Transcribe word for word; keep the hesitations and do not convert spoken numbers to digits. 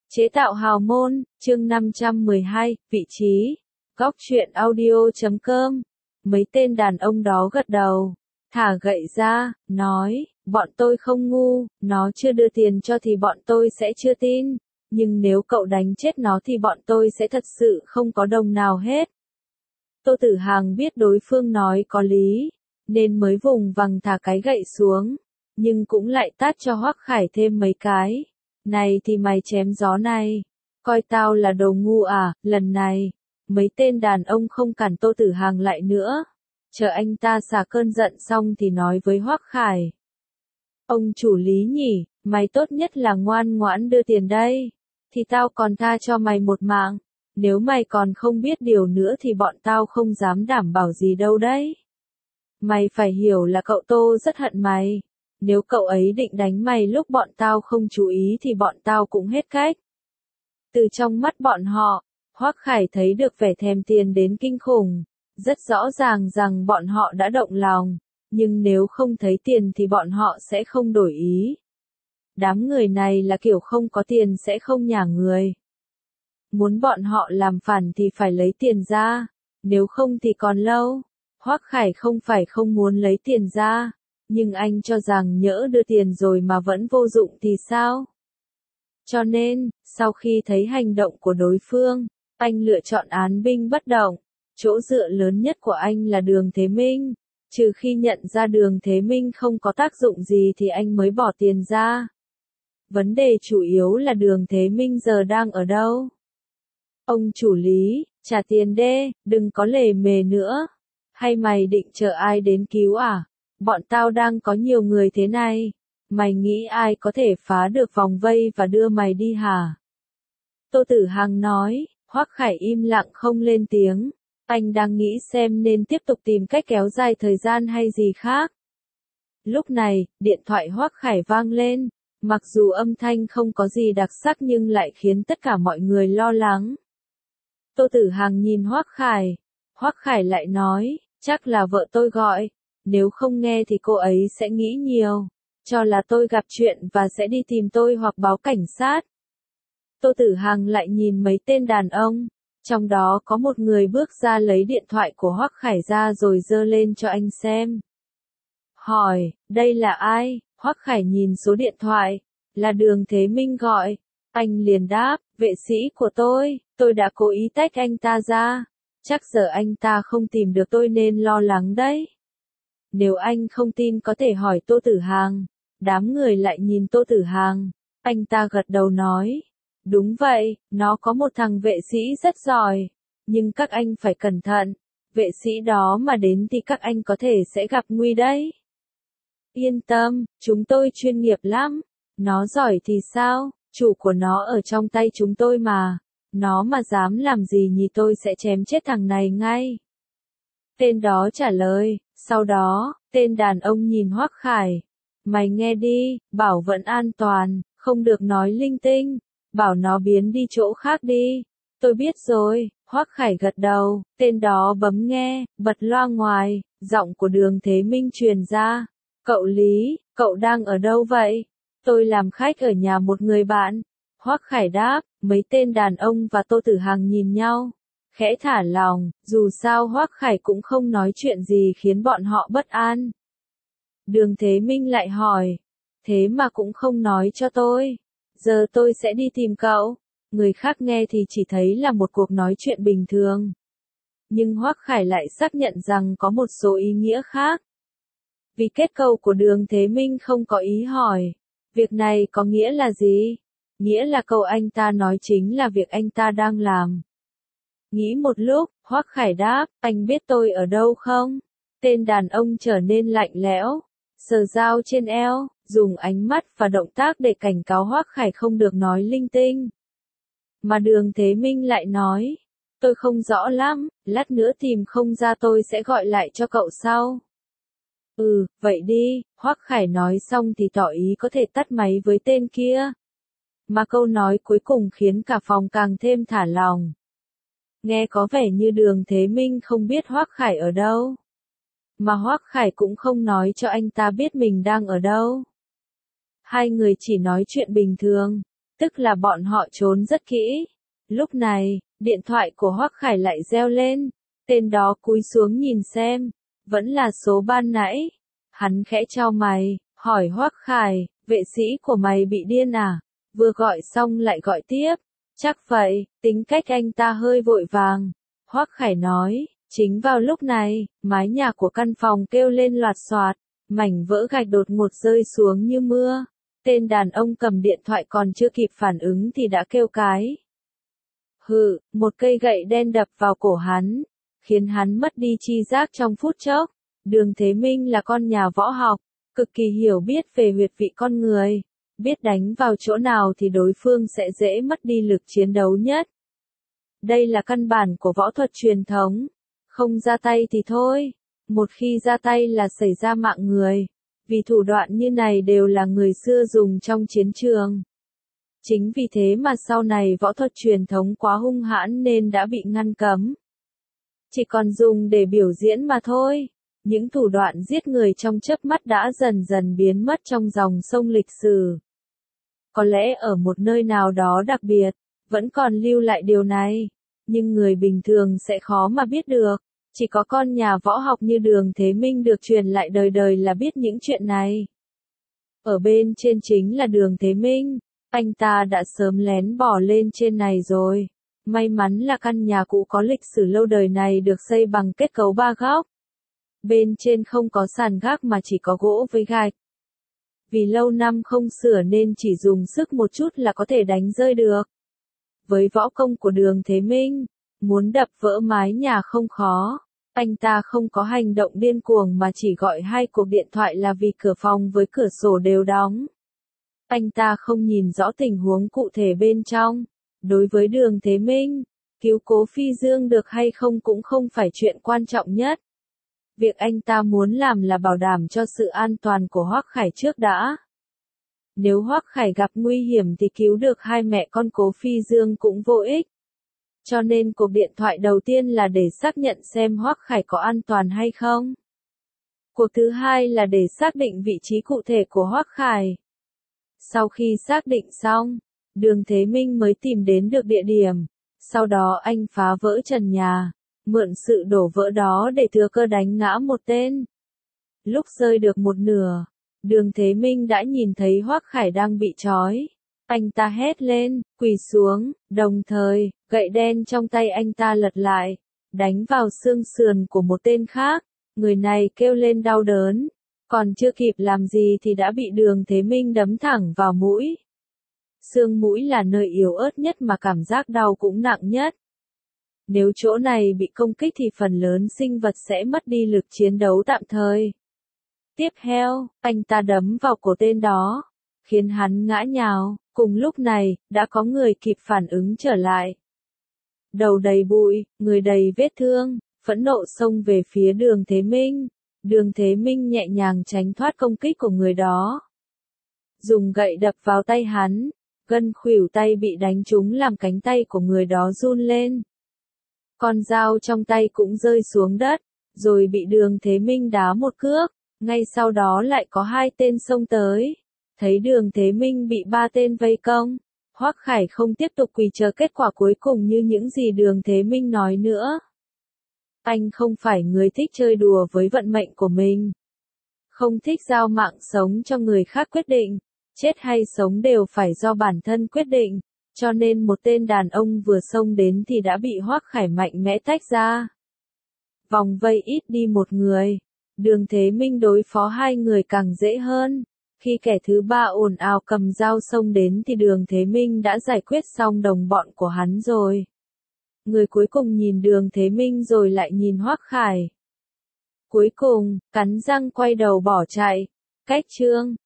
Chế tạo hào môn, chương năm trăm mười hai, vị trí. Góc truyện audio chấm com. Mấy tên đàn ông đó gật đầu, thả gậy ra, nói, bọn tôi không ngu, nó chưa đưa tiền cho thì bọn tôi sẽ chưa tin, nhưng nếu cậu đánh chết nó thì bọn tôi sẽ thật sự không có đồng nào hết. Tô Tử Hàng biết đối phương nói có lý, nên mới vùng vằng thả cái gậy xuống, nhưng cũng lại tát cho Hoắc Khải thêm mấy cái. Này thì mày chém gió này, coi tao là đồ ngu à, lần này, mấy tên đàn ông không cản Tô Tử Hàng lại nữa, chờ anh ta xả cơn giận xong thì nói với Hoắc Khải. Ông chủ Lý nhỉ, mày tốt nhất là ngoan ngoãn đưa tiền đây, thì tao còn tha cho mày một mạng, nếu mày còn không biết điều nữa thì bọn tao không dám đảm bảo gì đâu đấy. Mày phải hiểu là cậu Tô rất hận mày. Nếu cậu ấy định đánh mày lúc bọn tao không chú ý thì bọn tao cũng hết cách. Từ trong mắt bọn họ, Hoắc Khải thấy được vẻ thèm tiền đến kinh khủng. Rất rõ ràng rằng bọn họ đã động lòng, nhưng nếu không thấy tiền thì bọn họ sẽ không đổi ý. Đám người này là kiểu không có tiền sẽ không nhả người. Muốn bọn họ làm phản thì phải lấy tiền ra, nếu không thì còn lâu. Hoắc Khải không phải không muốn lấy tiền ra. Nhưng anh cho rằng nhỡ đưa tiền rồi mà vẫn vô dụng thì sao? Cho nên, sau khi thấy hành động của đối phương, anh lựa chọn án binh bất động. Chỗ dựa lớn nhất của anh là Đường Thế Minh. Trừ khi nhận ra Đường Thế Minh không có tác dụng gì thì anh mới bỏ tiền ra. Vấn đề chủ yếu là Đường Thế Minh giờ đang ở đâu? Ông chủ Lý, trả tiền đê, đừng có lề mề nữa. Hay mày định chờ ai đến cứu à? Bọn tao đang có nhiều người thế này, mày nghĩ ai có thể phá được vòng vây và đưa mày đi hả? Tô Tử Hàng nói, Hoắc Khải im lặng không lên tiếng, anh đang nghĩ xem nên tiếp tục tìm cách kéo dài thời gian hay gì khác. Lúc này, điện thoại Hoắc Khải vang lên, mặc dù âm thanh không có gì đặc sắc nhưng lại khiến tất cả mọi người lo lắng. Tô Tử Hàng nhìn Hoắc Khải, Hoắc Khải lại nói, chắc là vợ tôi gọi. Nếu không nghe thì cô ấy sẽ nghĩ nhiều, cho là tôi gặp chuyện và sẽ đi tìm tôi hoặc báo cảnh sát. Tô Tử Hàng lại nhìn mấy tên đàn ông, trong đó có một người bước ra lấy điện thoại của Hoắc Khải ra rồi giơ lên cho anh xem. Hỏi, đây là ai? Hoắc Khải nhìn số điện thoại, là Đường Thế Minh gọi. Anh liền đáp, vệ sĩ của tôi, tôi đã cố ý tách anh ta ra. Chắc giờ anh ta không tìm được tôi nên lo lắng đấy. Nếu anh không tin có thể hỏi Tô Tử Hàng. Đám người lại nhìn Tô Tử Hàng. Anh ta gật đầu nói. Đúng vậy, nó có một thằng vệ sĩ rất giỏi. Nhưng các anh phải cẩn thận. Vệ sĩ đó mà đến thì các anh có thể sẽ gặp nguy đấy. Yên tâm, chúng tôi chuyên nghiệp lắm. Nó giỏi thì sao, chủ của nó ở trong tay chúng tôi mà. Nó mà dám làm gì nhỉ tôi sẽ chém chết thằng này ngay. Tên đó trả lời. Sau đó, tên đàn ông nhìn Hoắc Khải. Mày nghe đi, bảo vẫn an toàn, không được nói linh tinh. Bảo nó biến đi chỗ khác đi. Tôi biết rồi, Hoắc Khải gật đầu. Tên đó bấm nghe, bật loa ngoài, giọng của Đường Thế Minh truyền ra. Cậu Lý, cậu đang ở đâu vậy? Tôi làm khách ở nhà một người bạn. Hoắc Khải đáp, mấy tên đàn ông và Tô Tử Hàng nhìn nhau. Khẽ thả lòng, dù sao Hoắc Khải cũng không nói chuyện gì khiến bọn họ bất an. Đường Thế Minh lại hỏi, thế mà cũng không nói cho tôi. Giờ tôi sẽ đi tìm cậu. Người khác nghe thì chỉ thấy là một cuộc nói chuyện bình thường. Nhưng Hoắc Khải lại xác nhận rằng có một số ý nghĩa khác. Vì kết câu của Đường Thế Minh không có ý hỏi, việc này có nghĩa là gì? Nghĩa là câu anh ta nói chính là việc anh ta đang làm. Nghĩ một lúc, Hoắc Khải đáp, anh biết tôi ở đâu không? Tên đàn ông trở nên lạnh lẽo, sờ dao trên eo, dùng ánh mắt và động tác để cảnh cáo Hoắc Khải không được nói linh tinh. Mà Đường Thế Minh lại nói, tôi không rõ lắm, lát nữa tìm không ra tôi sẽ gọi lại cho cậu sau. Ừ, vậy đi, Hoắc Khải nói xong thì tỏ ý có thể tắt máy với tên kia. Mà câu nói cuối cùng khiến cả phòng càng thêm thả lòng. Nghe có vẻ như Đường Thế Minh không biết Hoắc Khải ở đâu. Mà Hoắc Khải cũng không nói cho anh ta biết mình đang ở đâu. Hai người chỉ nói chuyện bình thường. tức là bọn họ trốn rất kỹ. Lúc này, điện thoại của Hoắc Khải lại reo lên, tên đó cúi xuống nhìn xem, vẫn là số ban nãy. Hắn khẽ chau mày, hỏi Hoắc Khải, vệ sĩ của mày bị điên à? Vừa gọi xong lại gọi tiếp. Chắc vậy, tính cách anh ta hơi vội vàng. Hoắc Khải nói, chính vào lúc này, mái nhà của căn phòng kêu lên loạt xoạt, mảnh vỡ gạch đột ngột rơi xuống như mưa. Tên đàn ông cầm điện thoại còn chưa kịp phản ứng thì đã kêu cái. Hừ, một cây gậy đen đập vào cổ hắn, khiến hắn mất đi tri giác trong phút chốc. Đường Thế Minh là con nhà võ học, cực kỳ hiểu biết về huyệt vị con người, biết đánh vào chỗ nào thì đối phương sẽ dễ mất đi lực chiến đấu nhất. Đây là căn bản của võ thuật truyền thống, không ra tay thì thôi, một khi ra tay là xảy ra mạng người, vì thủ đoạn như này đều là người xưa dùng trong chiến trường. Chính vì thế mà sau này võ thuật truyền thống quá hung hãn nên đã bị ngăn cấm. Chỉ còn dùng để biểu diễn mà thôi. Những thủ đoạn giết người trong chớp mắt đã dần dần biến mất trong dòng sông lịch sử. Có lẽ ở một nơi nào đó đặc biệt, vẫn còn lưu lại điều này, nhưng người bình thường sẽ khó mà biết được. Chỉ có con nhà võ học như Đường Thế Minh được truyền lại đời đời là biết những chuyện này. Ở bên trên chính là Đường Thế Minh, anh ta đã sớm lén bỏ lên trên này rồi. May mắn là căn nhà cũ có lịch sử lâu đời này được xây bằng kết cấu ba góc. Bên trên không có sàn gác mà chỉ có gỗ với gạch. Vì lâu năm không sửa nên chỉ dùng sức một chút là có thể đánh rơi được. Với võ công của Đường Thế Minh, muốn đập vỡ mái nhà không khó. Anh ta không có hành động điên cuồng mà chỉ gọi hai cuộc điện thoại là vì cửa phòng với cửa sổ đều đóng. Anh ta không nhìn rõ tình huống cụ thể bên trong. Đối với Đường Thế Minh, cứu Cố Phi Dương được hay không cũng không phải chuyện quan trọng nhất. Việc anh ta muốn làm là bảo đảm cho sự an toàn của Hoắc Khải trước đã. Nếu Hoắc Khải gặp nguy hiểm thì cứu được hai mẹ con Cố Phi Dương cũng vô ích. Cho nên cuộc điện thoại đầu tiên là để xác nhận xem Hoắc Khải có an toàn hay không. Cuộc thứ hai là để xác định vị trí cụ thể của Hoắc Khải. Sau khi xác định xong, Đường Thế Minh mới tìm đến được địa điểm. Sau đó anh phá vỡ trần nhà, mượn sự đổ vỡ đó để thừa cơ đánh ngã một tên. Lúc rơi được một nửa, Đường Thế Minh đã nhìn thấy Hoắc Khải đang bị trói. Anh ta hét lên, quỳ xuống, đồng thời, gậy đen trong tay anh ta lật lại, đánh vào xương sườn của một tên khác. Người này kêu lên đau đớn, còn chưa kịp làm gì thì đã bị Đường Thế Minh đấm thẳng vào mũi. Xương mũi là nơi yếu ớt nhất mà cảm giác đau cũng nặng nhất. Nếu chỗ này bị công kích thì phần lớn sinh vật sẽ mất đi lực chiến đấu tạm thời. Tiếp theo, anh ta đấm vào cổ tên đó, khiến hắn ngã nhào. Cùng lúc này, đã có người kịp phản ứng trở lại. Đầu đầy bụi, người đầy vết thương, phẫn nộ xông về phía Đường Thế Minh. Đường Thế Minh nhẹ nhàng tránh thoát công kích của người đó. Dùng gậy đập vào tay hắn, gân khuỷu tay bị đánh trúng làm cánh tay của người đó run lên. Con dao trong tay cũng rơi xuống đất, rồi bị Đường Thế Minh đá một cước. Ngay sau đó lại có hai tên xông tới. Thấy Đường Thế Minh bị ba tên vây công, Hoắc Khải không tiếp tục quỳ chờ kết quả cuối cùng như những gì Đường Thế Minh nói nữa. Anh không phải người thích chơi đùa với vận mệnh của mình. Không thích giao mạng sống cho người khác quyết định, chết hay sống đều phải do bản thân quyết định, cho nên một tên đàn ông vừa xông đến thì đã bị Hoắc Khải mạnh mẽ tách ra. Vòng vây ít đi một người, Đường Thế Minh đối phó hai người càng dễ hơn. Khi kẻ thứ ba ồn ào cầm dao xông đến thì Đường Thế Minh đã giải quyết xong đồng bọn của hắn rồi. Người cuối cùng nhìn Đường Thế Minh rồi lại nhìn Hoắc Khải. Cuối cùng, cắn răng quay đầu bỏ chạy. Cách chương